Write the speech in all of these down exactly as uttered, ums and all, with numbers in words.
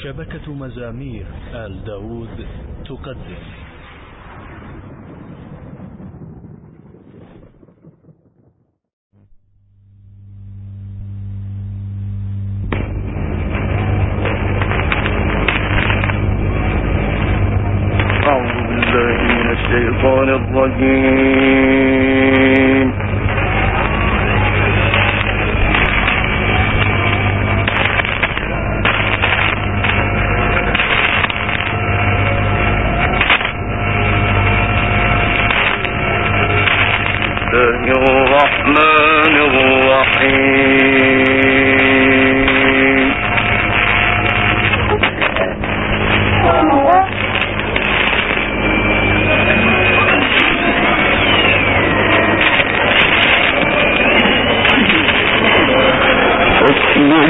شبكة مزامير آل داود تقدم أعوذ بالله من الشيطان الرجيم. الرحمن الرحيم. اصبر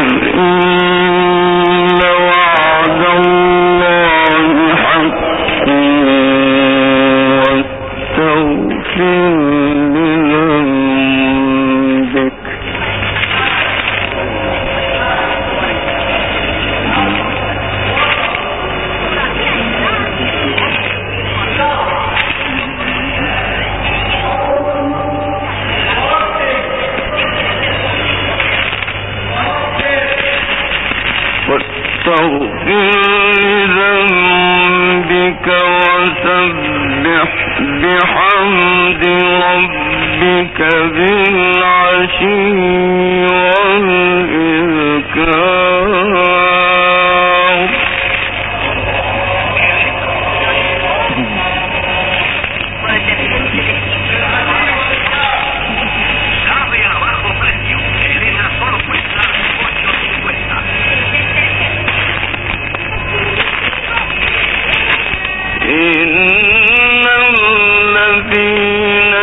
إن وعد الله حق واستغفر لذنبك وسبح بحمد ربك بالعشي والإذكار. إن الذين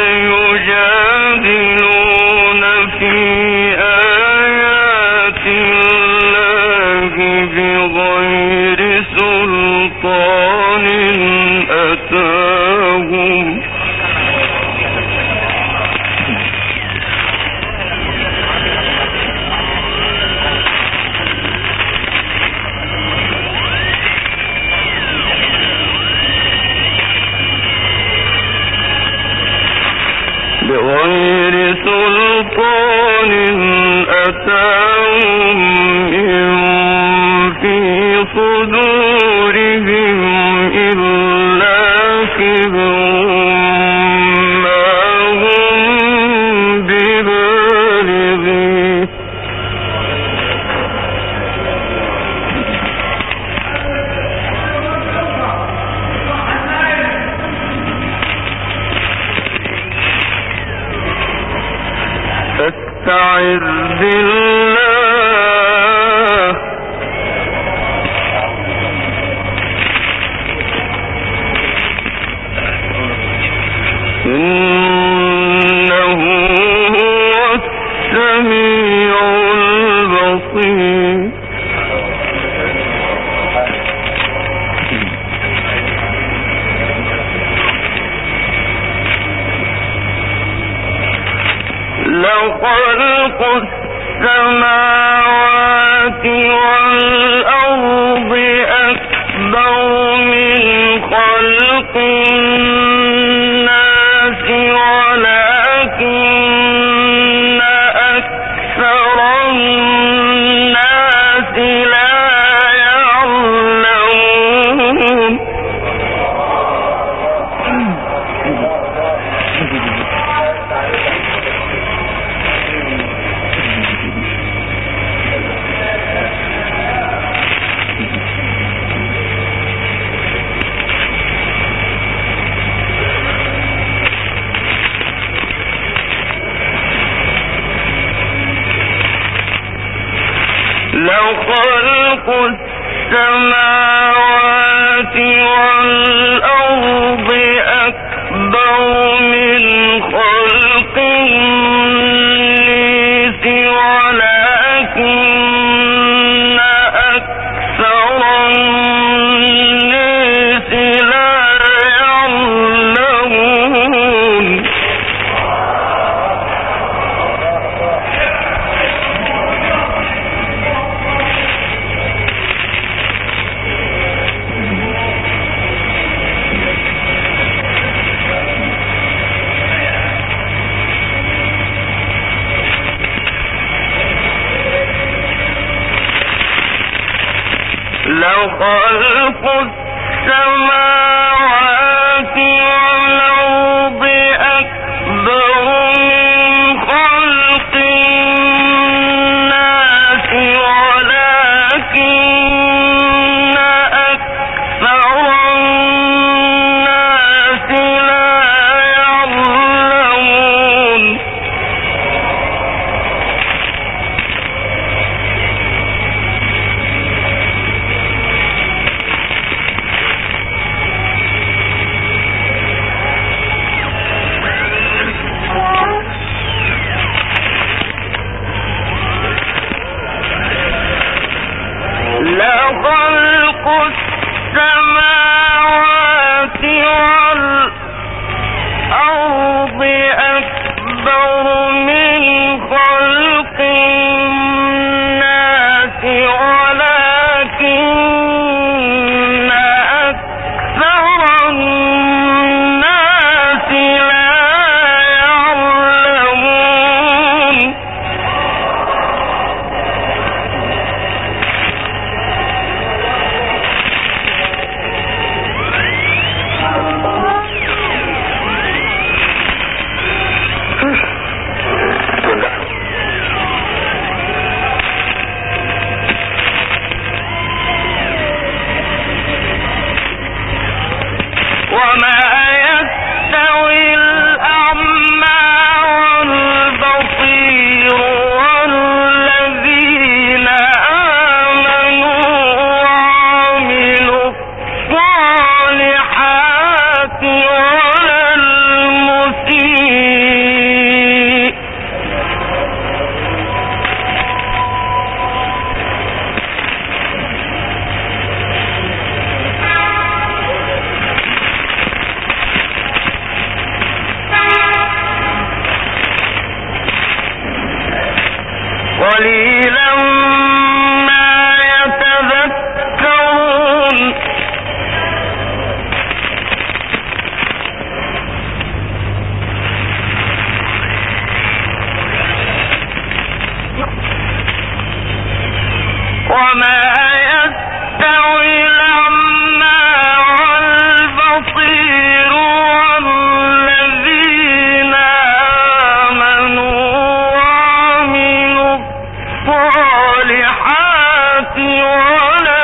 يجادلون في آيات الله بغير سلطان أتاهم بغير سلطان أتاهم إن في صدورهم إلا كبر ما هم ببالغيه. فاستعذ بالله إنه هو السميع البصير. لخلق السماوات والأرض أكبر من خلق الناس ولكن أكثر الناس لا يعلمون. لخلق السماوات والأرض أكبر من خلق الناس ولكن أكثر الناس لا يعلمون. لخلق السماوات والأرض أكبر من خلق الناس ولكن أكثر الناس لا يعلمون لخلق السماوات والأرض أكبر من خلق الناس ولكن أكثر الناس لا يعلمون وما يستوي الأعمى والبصير والذين آمنوا وعملوا الصالحات ولا المسيء قليلا ما يتذكرون وما يستوي الأعمى والبصير والذين آمنوا وعملوا الصالحات ولا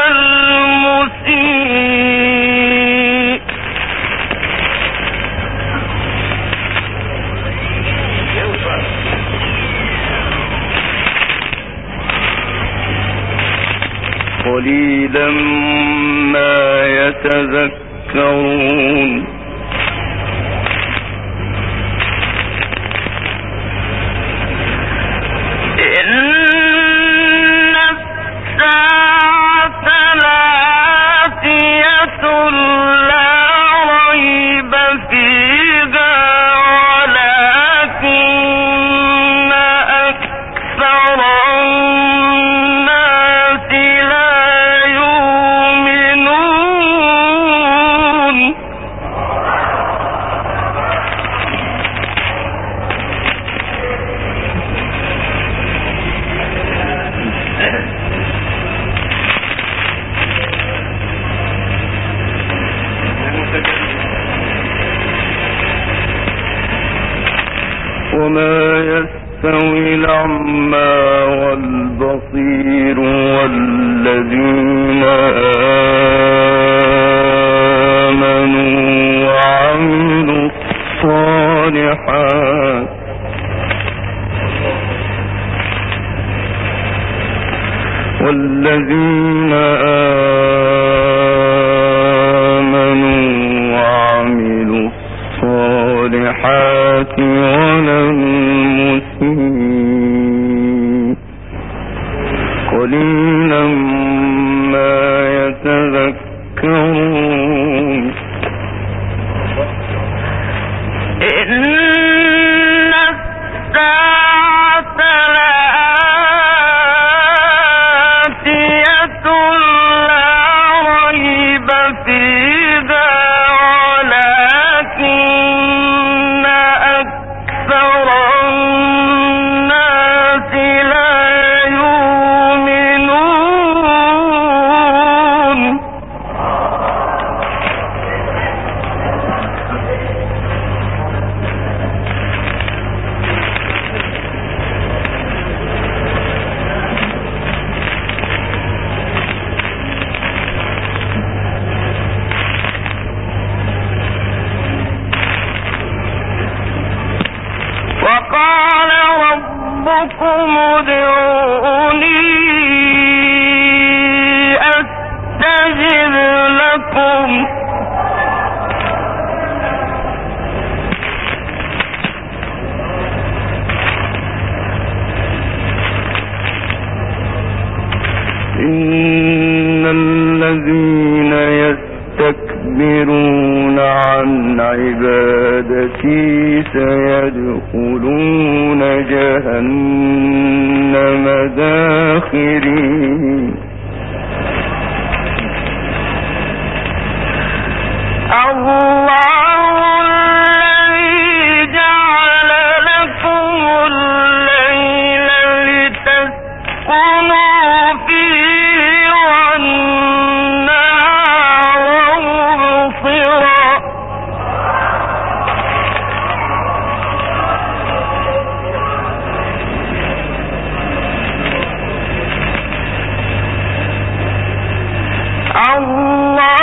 المسيء قليلا ما يتذكرون إن الساعة لآتية لا ريب فيها ولكن أكثر الناس لا يؤمنون وما يستوي الأعمى والبصير والذين آمنوا وعملوا الصالحات والذين آمنوا وعملوا الصالحات ولا المسيء قليلا ما يتذكرون إن الساعة لآتية لا ريب فيها ولكن أكثر الناس لا يؤمنون إن الذين يستكبرون عن عبادتي سيدخلون جهنم داخرين الله الذي جعل لكم الليل لتسكنوا فيه والنهار مبصرا الله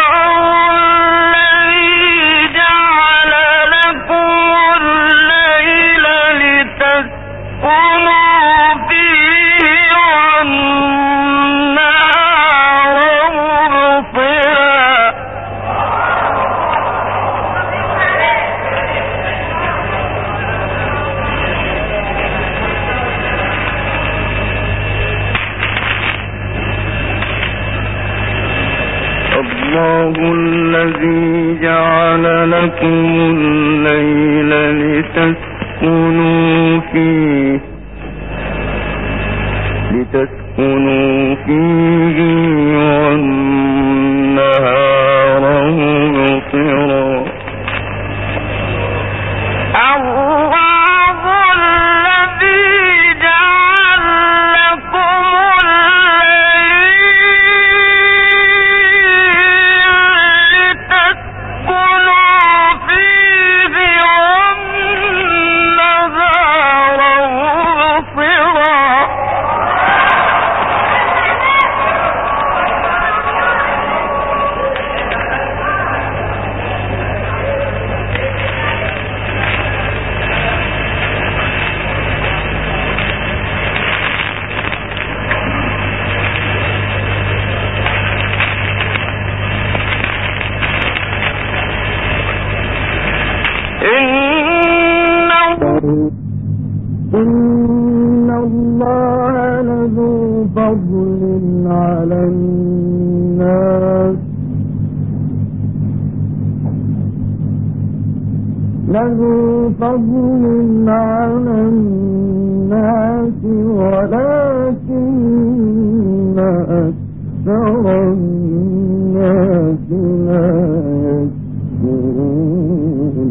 الله الذي جعل لكم الليل لتسكنوا فيه لتسكنوا فيه والنهار مبصرا الله الذي جعل لكم إن الله لذو فضل على الناس لذو فضل على الناس ولكن أكثر الناس لا يشكرون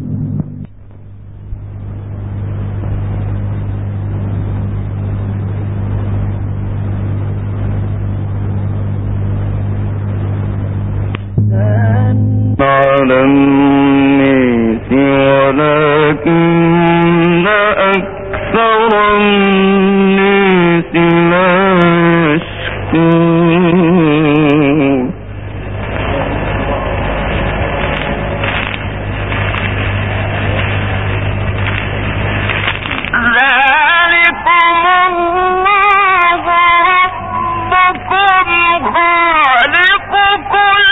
على الناس ولكن أكثر الناس لا يشكرون ذلكم الله ربكم خالق كل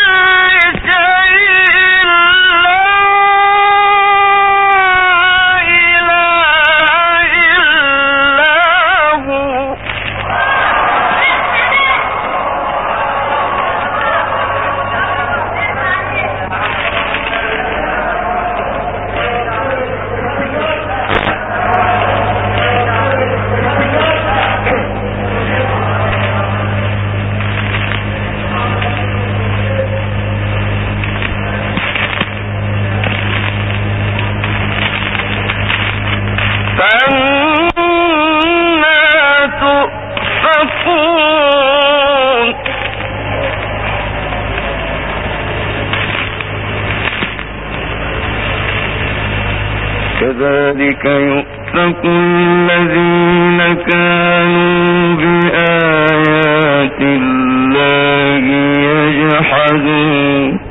كذلك يؤفك الذين كانوا بآيات الله يجحدون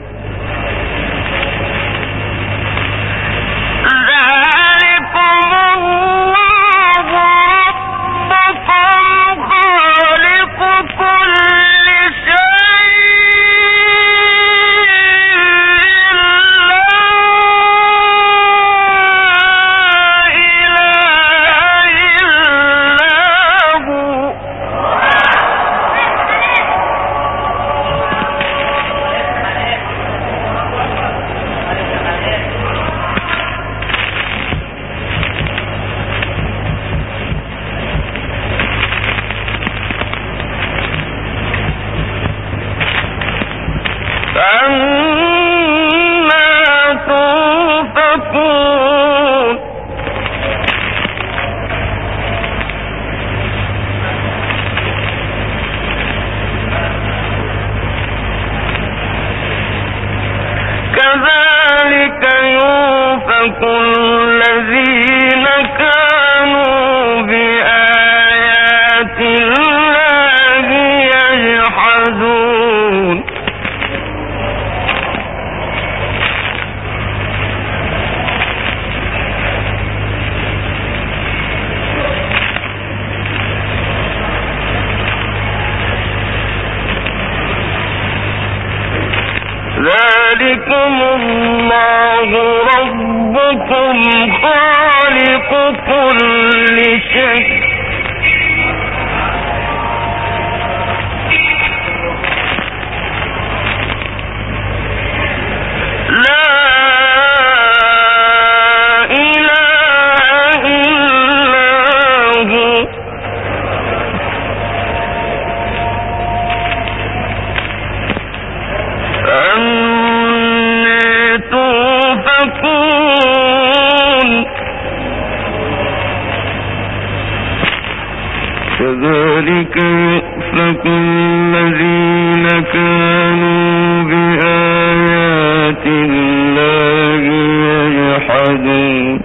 يؤفك الذين كانوا بآيات الله يجحدون ذلكم الله ربكم خالق كل شيء لا إله إلا هو أنى توفكون كذلك يؤفك الذين كانوا بآيات الله يجحدون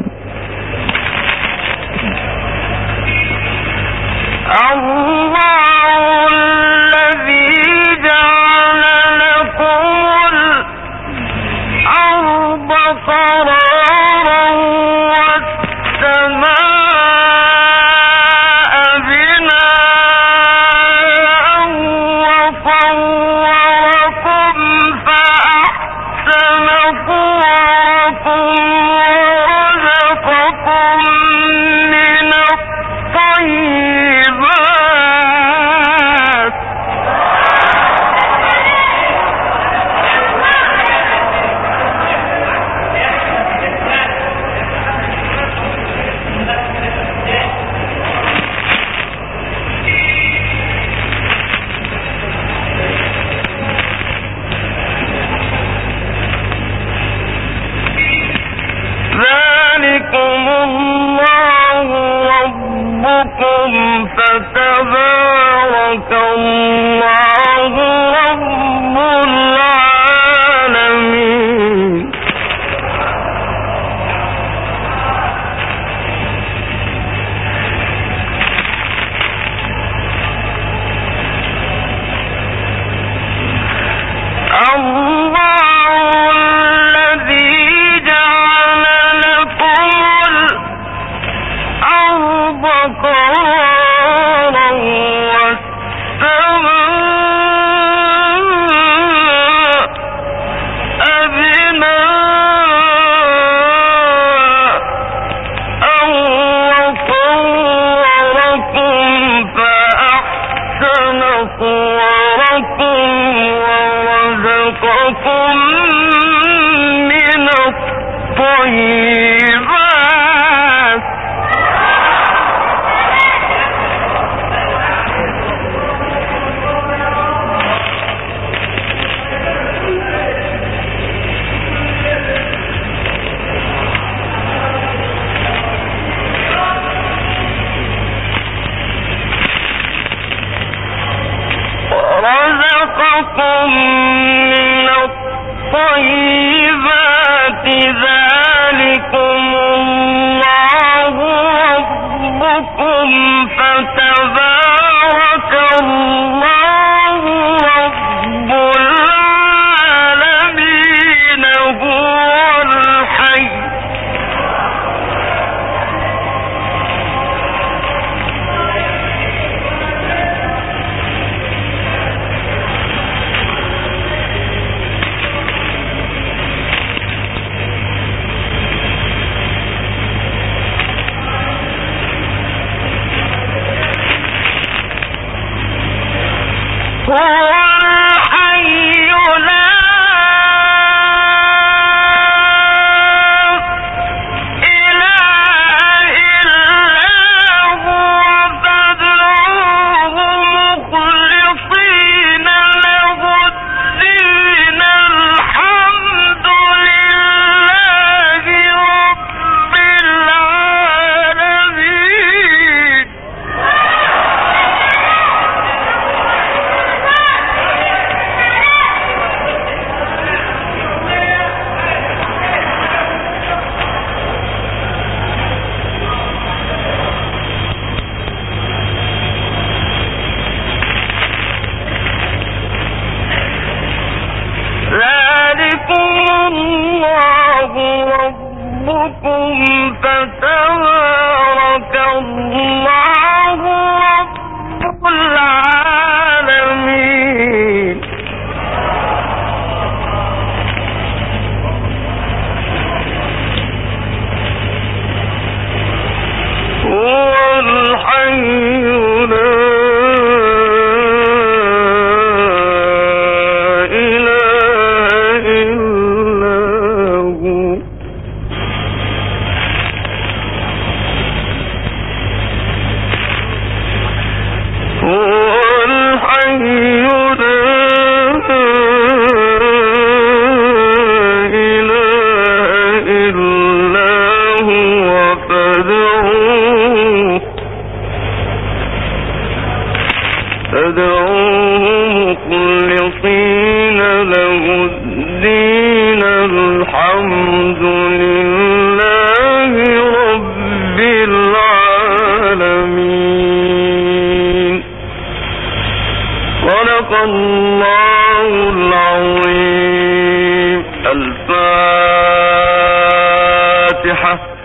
الله الذي جعل لكم الأرض قرارا والسماء بناء وصوركم فأحسن صوركم ورزقكم من الطيبات ذلكم الله ربكم فتبارك الله رب العالمين الله الذي جعل لكم الأرض قرارا والسماء بناء وصوركم فأحسن صوركم ورزقكم من الطيبات ورزقكم من الطيبات ذلكم الله ربكم فتبارك الله رب العالمين هو الحي فتبارك الله رب العالمين. هو الحي لا فادعوه مخلصين له الدين الحمد لله رب العالمين. صدق الله العظيم. الفاتحة.